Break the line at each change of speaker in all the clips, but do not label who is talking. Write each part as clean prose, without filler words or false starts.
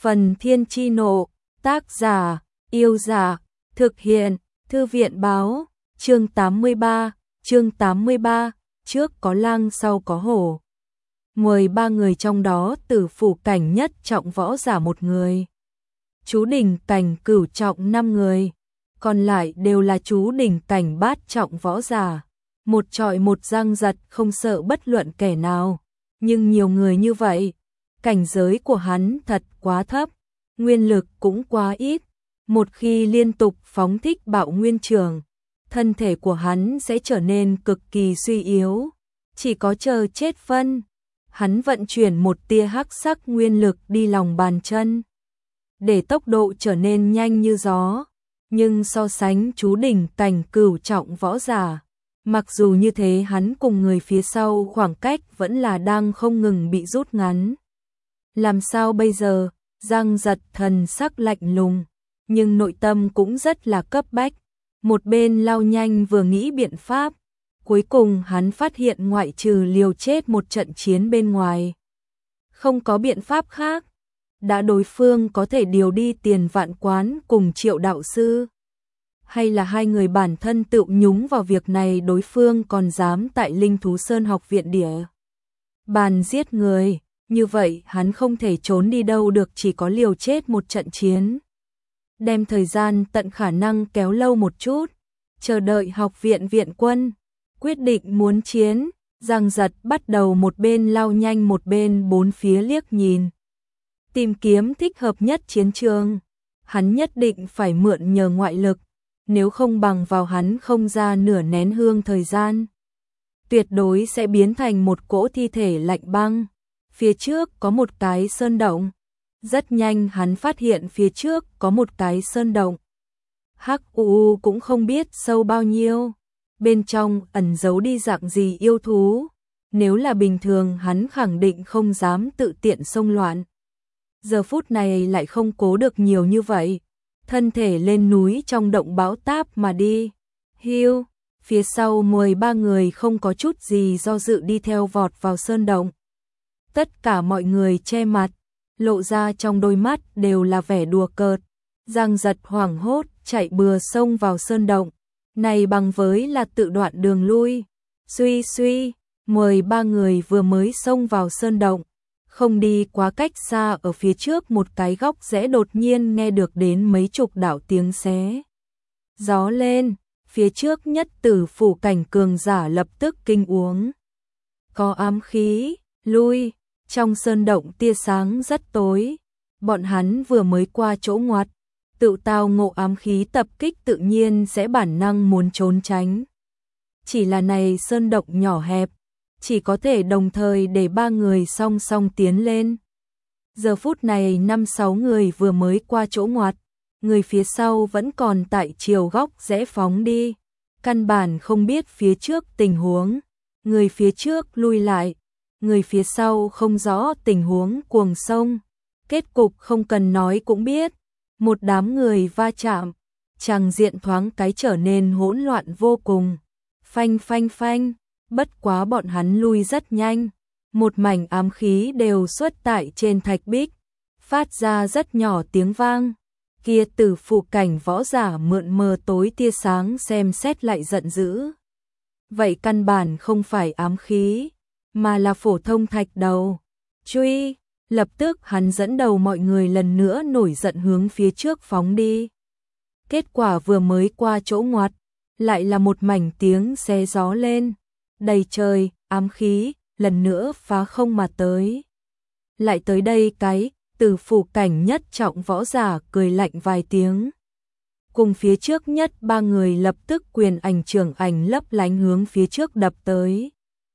Phần Thiên Chi Nộ, tác giả, Yêu Giả, thực hiện, Thư viện Báo, chương 83, trước có lang sau có hổ. 13 người trong đó tử phủ cảnh nhất trọng võ giả 1 người. Chú đỉnh cảnh cửu trọng 5 người, còn lại đều là chú đỉnh cảnh bát trọng võ giả. Một trọi một Giang Giật không sợ bất luận kẻ nào, nhưng nhiều người như vậy, cảnh giới của hắn thật quá thấp, nguyên lực cũng quá ít. Một khi liên tục phóng thích bạo nguyên trường, thân thể của hắn sẽ trở nên cực kỳ suy yếu, chỉ có chờ chết phân. Hắn vận chuyển một tia hắc sắc nguyên lực đi lòng bàn chân, để tốc độ trở nên nhanh như gió, nhưng so sánh chú đỉnh cảnh cửu trọng võ giả, mặc dù như thế hắn cùng người phía sau khoảng cách vẫn là đang không ngừng bị rút ngắn. Làm sao bây giờ? Giang Giật thần sắc lạnh lùng, nhưng nội tâm cũng rất là cấp bách. Một bên lao nhanh vừa nghĩ biện pháp, cuối cùng hắn phát hiện ngoại trừ liều chết một trận chiến bên ngoài, không có biện pháp khác. Đã đối phương có thể điều đi Tiền Vạn Quán cùng Triệu đạo sư, hay là hai người bản thân tự nhúng vào việc này, đối phương còn dám tại Linh Thú Sơn học viện địa bàn giết người, như vậy hắn không thể trốn đi đâu được, chỉ có liều chết một trận chiến. Đem thời gian tận khả năng kéo lâu một chút, chờ đợi học viện viện quân quyết định muốn chiến. Giang Giật bắt đầu một bên lao nhanh một bên bốn phía liếc nhìn, tìm kiếm thích hợp nhất chiến trường. Hắn nhất định phải mượn nhờ ngoại lực, nếu không bằng vào hắn không ra nửa nén hương thời gian, tuyệt đối sẽ biến thành một cỗ thi thể lạnh băng. Phía trước có một cái sơn động, rất nhanh hắn phát hiện phía trước có một cái sơn động. Hắc u cũng không biết sâu bao nhiêu, bên trong ẩn giấu đi dạng gì yêu thú, nếu là bình thường hắn khẳng định không dám tự tiện xông loạn. Giờ phút này lại không cố được nhiều như vậy, thân thể lên núi trong động bão táp mà đi. Hiu, phía sau 13 người không có chút gì do dự đi theo vọt vào sơn động. Tất cả mọi người che mặt, lộ ra trong đôi mắt đều là vẻ đùa cợt. Giang Giật hoảng hốt chạy bừa xông vào sơn động, này bằng với là tự đoạn đường lui. Suy, 13 người vừa mới xông vào sơn động, không đi quá cách xa, ở phía trước một cái góc rẽ đột nhiên nghe được đến mấy chục đạo tiếng xé gió lên. Phía trước nhất tử phủ cảnh cường giả lập tức kinh uống, có ám khí, lui. Trong sơn động tia sáng rất tối, bọn hắn vừa mới qua chỗ ngoặt, tự tao ngộ ám khí tập kích, tự nhiên sẽ bản năng muốn trốn tránh. Chỉ là này sơn động nhỏ hẹp, chỉ có thể đồng thời để 3 người song song tiến lên. Giờ phút này 5-6 người vừa mới qua chỗ ngoặt, người phía sau vẫn còn tại chiều góc rẽ phóng đi, căn bản không biết phía trước tình huống. Người phía trước lui lại, người phía sau không rõ tình huống cuồng xông. Kết cục không cần nói cũng biết, một đám người va chạm, tràng diện thoáng cái trở nên hỗn loạn vô cùng. Phanh, bất quá bọn hắn lui rất nhanh, một mảnh ám khí đều xuất tại trên thạch bích, phát ra rất nhỏ tiếng vang. Kia tử phụ cảnh võ giả mượn mờ tối tia sáng xem xét lại giận dữ. Vậy căn bản không phải ám khí, mà là phổ thông thạch đầu. Truy, lập tức hắn dẫn đầu mọi người lần nữa nổi giận hướng phía trước phóng đi. Kết quả vừa mới qua chỗ ngoặt, lại là một mảnh tiếng xé gió lên. Đầy trời, ám khí, lần nữa phá không mà tới. Lại tới đây cái, tử phủ cảnh nhất trọng võ giả cười lạnh vài tiếng. Cùng phía trước nhất 3 người lập tức quyền ảnh trưởng ảnh lấp lánh hướng phía trước đập tới.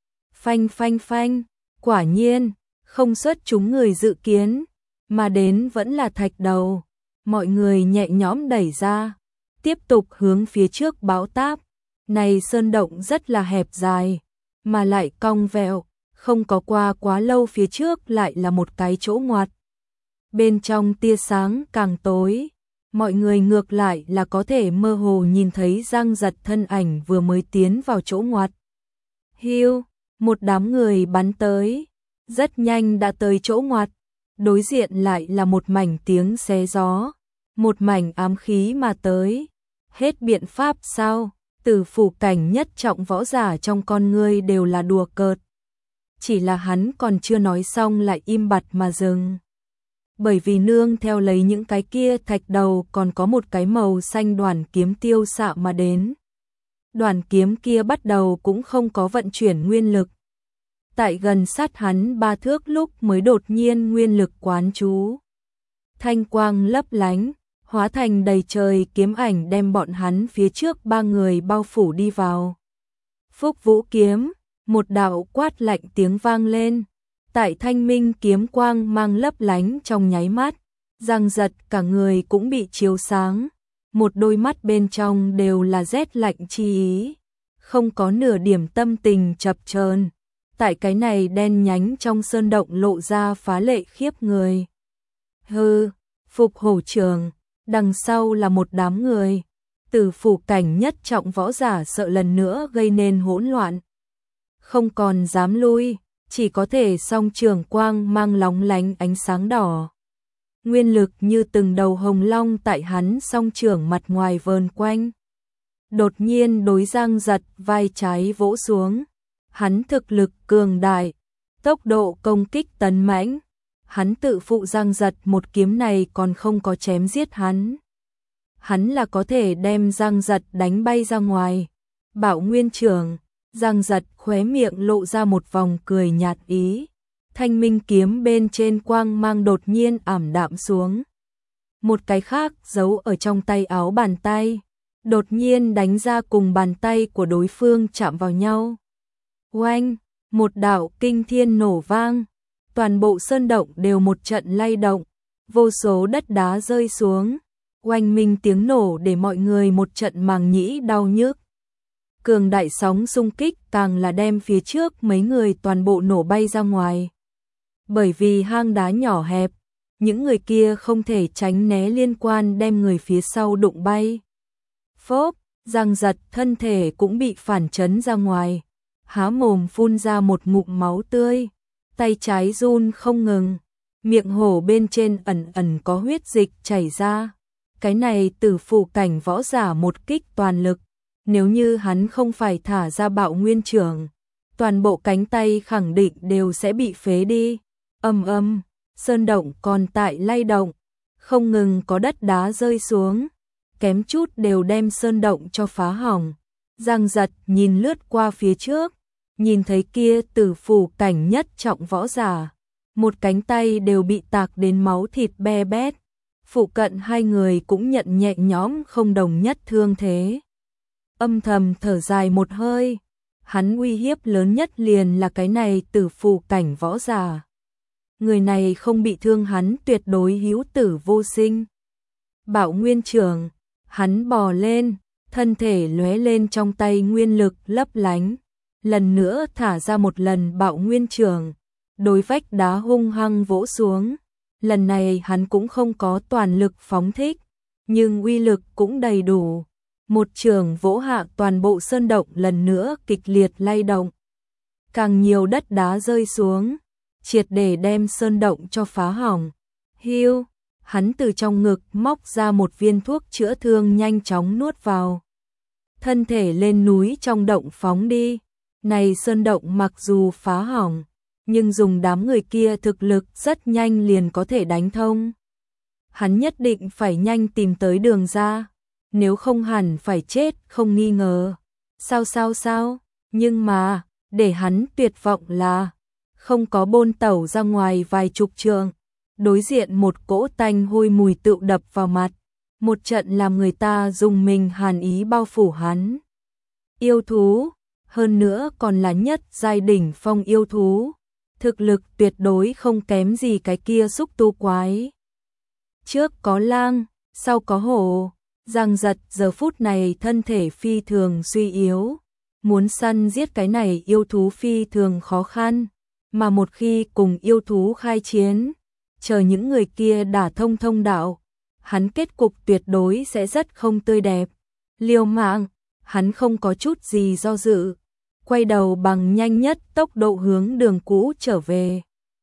Phanh, quả nhiên, không xuất chúng người dự kiến, mà đến vẫn là thạch đầu. Mọi người nhẹ nhõm đẩy ra, tiếp tục hướng phía trước bão táp. Này sơn động rất là hẹp dài, mà lại cong vẹo, không có qua quá lâu phía trước lại là một cái chỗ ngoặt. Bên trong tia sáng càng tối, mọi người ngược lại là có thể mơ hồ nhìn thấy Giang Giật thân ảnh vừa mới tiến vào chỗ ngoặt. Hiu, một đám người bắn tới, rất nhanh đã tới chỗ ngoặt. đối diện lại là một mảnh tiếng xé gió, một mảnh ám khí mà tới. Hết biện pháp sao? Tử Phủ cảnh nhất trọng võ giả trong con ngươi đều là đùa cợt. Chỉ là hắn còn chưa nói xong lại im bặt mà dừng. Bởi vì nương theo lấy những cái kia thạch đầu còn có một cái màu xanh đoàn kiếm tiêu xạ mà đến. Đoàn kiếm kia bắt đầu cũng không có vận chuyển nguyên lực. Tại gần sát hắn 3 thước lúc mới đột nhiên nguyên lực quán chú. Thanh quang lấp lánh, hóa thành đầy trời kiếm ảnh đem bọn hắn phía trước 3 người bao phủ đi vào. Phúc Vũ kiếm, một đạo quát lạnh tiếng vang lên. Tại thanh minh kiếm quang mang lấp lánh trong nháy mắt, Giang Giật cả người cũng bị chiếu sáng. Một đôi mắt bên trong đều là rét lạnh chi ý, không có nửa điểm tâm tình chập chờn. Tại cái này đen nhánh trong sơn động lộ ra phá lệ khiếp người. Hư, Phục Hổ Trường, đằng sau là một đám người. Tử Phủ cảnh nhất trọng võ giả sợ lần nữa gây nên hỗn loạn. Không còn dám lui, chỉ có thể song trường quang mang lóng lánh ánh sáng đỏ. Nguyên lực như từng đầu hồng long tại hắn song trường mặt ngoài vờn quanh. Đột nhiên đối Giang Giật vai trái vỗ xuống. Hắn thực lực cường đại, tốc độ công kích tấn mãnh. Hắn tự phụ Giang Giật một kiếm này còn không có chém giết hắn. Hắn là có thể đem Giang Giật đánh bay ra ngoài. Bạo Nguyên Trường, Giang Giật khóe miệng lộ ra một vòng cười nhạt ý. Thanh minh kiếm bên trên quang mang đột nhiên ảm đạm xuống. Một cái khác giấu ở trong tay áo bàn tay, đột nhiên đánh ra cùng bàn tay của đối phương chạm vào nhau. Oanh, một đạo kinh thiên nổ vang, toàn bộ sơn động đều một trận lay động, vô số đất đá rơi xuống. Oanh minh tiếng nổ để mọi người một trận màng nhĩ đau nhức. Cường đại sóng xung kích càng là đem phía trước mấy người toàn bộ nổ bay ra ngoài. Bởi vì hang đá nhỏ hẹp, những người kia không thể tránh né liên quan đem người phía sau đụng bay. Phốp, Giang Giật thân thể cũng bị phản chấn ra ngoài, há mồm phun ra một ngụm máu tươi, tay trái run không ngừng, miệng hổ bên trên ẩn ẩn có huyết dịch chảy ra. Cái này Tử Phủ cảnh võ giả một kích toàn lực, nếu như hắn không phải thả ra Bạo Nguyên Trường, toàn bộ cánh tay khẳng định đều sẽ bị phế đi. Ầm, sơn động còn tại lay động, không ngừng có đất đá rơi xuống, kém chút đều đem sơn động cho phá hỏng. Giang Giật nhìn lướt qua phía trước, nhìn thấy kia Tử Phủ cảnh nhất trọng võ giả, một cánh tay đều bị tạc đến máu thịt be bét. Phụ cận hai người cũng nhận nhẹ nhõm không đồng nhất thương thế. Âm thầm thở dài một hơi, hắn uy hiếp lớn nhất liền là cái này Tử Phủ cảnh võ giả. Người này không bị thương hắn tuyệt đối hữu tử vô sinh. Bạo Nguyên Trường, hắn bò lên, thân thể lóe lên trong tay nguyên lực lấp lánh, lần nữa thả ra một lần Bạo Nguyên Trường, đối vách đá hung hăng vỗ xuống. Lần này hắn cũng không có toàn lực phóng thích, nhưng uy lực cũng đầy đủ. Một trường vỗ hạ toàn bộ sơn động lần nữa kịch liệt lay động. Càng nhiều đất đá rơi xuống, triệt để đem sơn động cho phá hỏng. Hiu, hắn từ trong ngực móc ra một viên thuốc chữa thương nhanh chóng nuốt vào. Thân thể lên núi trong động phóng đi. Này sơn động mặc dù phá hỏng, nhưng dùng đám người kia thực lực rất nhanh liền có thể đánh thông. Hắn nhất định phải nhanh tìm tới đường ra, nếu không hẳn phải chết không nghi ngờ. Sao, nhưng mà, để hắn tuyệt vọng là, không có bôn tẩu ra ngoài vài chục trượng, đối diện một cỗ tanh hôi mùi tựu đập vào mặt, một trận làm người ta dùng mình hàn ý bao phủ hắn. Yêu thú, hơn nữa còn là nhất giai đỉnh phong yêu thú. Thực lực tuyệt đối không kém gì cái kia xúc tu quái. Trước có lang, sau có hổ. Giang Giật giờ phút này thân thể phi thường suy yếu. Muốn săn giết cái này yêu thú phi thường khó khăn. Mà một khi cùng yêu thú khai chiến, chờ những người kia đả thông đạo, hắn kết cục tuyệt đối sẽ rất không tươi đẹp. Liều mạng, hắn không có chút gì do dự. Quay đầu bằng nhanh nhất tốc độ hướng đường cũ trở về.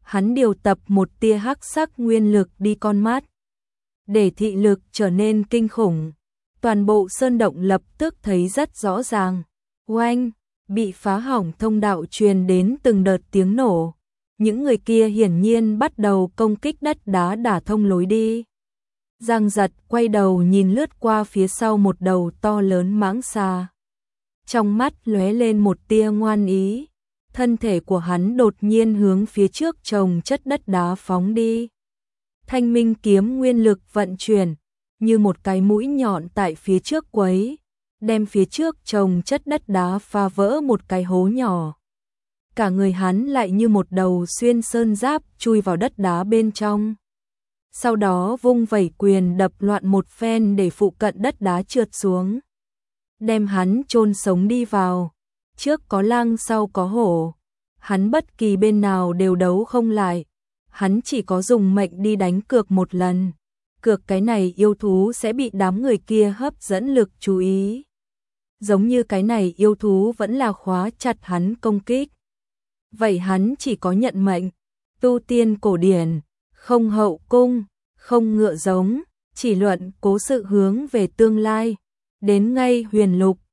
hắn điều tập một tia hắc sắc nguyên lực đi con mắt, để thị lực trở nên kinh khủng. Toàn bộ sơn động lập tức thấy rất rõ ràng. Oanh, bị phá hỏng thông đạo truyền đến từng đợt tiếng nổ. Những người kia hiển nhiên bắt đầu công kích đất đá đả thông lối đi. Giang Giật quay đầu nhìn lướt qua phía sau một đầu to lớn mãng xà. Trong mắt lóe lên một tia ngoan ý, thân thể của hắn đột nhiên hướng phía trước chồng chất đất đá phóng đi. Thanh minh kiếm nguyên lực vận chuyển, như một cái mũi nhọn tại phía trước quấy, đem phía trước chồng chất đất đá phá vỡ một cái hố nhỏ. Cả người hắn lại như một đầu xuyên sơn giáp chui vào đất đá bên trong. Sau đó vung vẩy quyền đập loạn một phen để phụ cận đất đá trượt xuống, đem hắn chôn sống đi vào. Trước có lang sau có hổ, hắn bất kỳ bên nào đều đấu không lại, hắn chỉ có dùng mệnh đi đánh cược một lần. Cược cái này yêu thú sẽ bị đám người kia hấp dẫn lực chú ý. Giống như cái này yêu thú vẫn là khóa chặt hắn công kích. Vậy hắn chỉ có nhận mệnh, tu tiên cổ điển, không hậu cung, không ngựa giống, chỉ luận cố sự hướng về tương lai. Đến ngay huyền lục,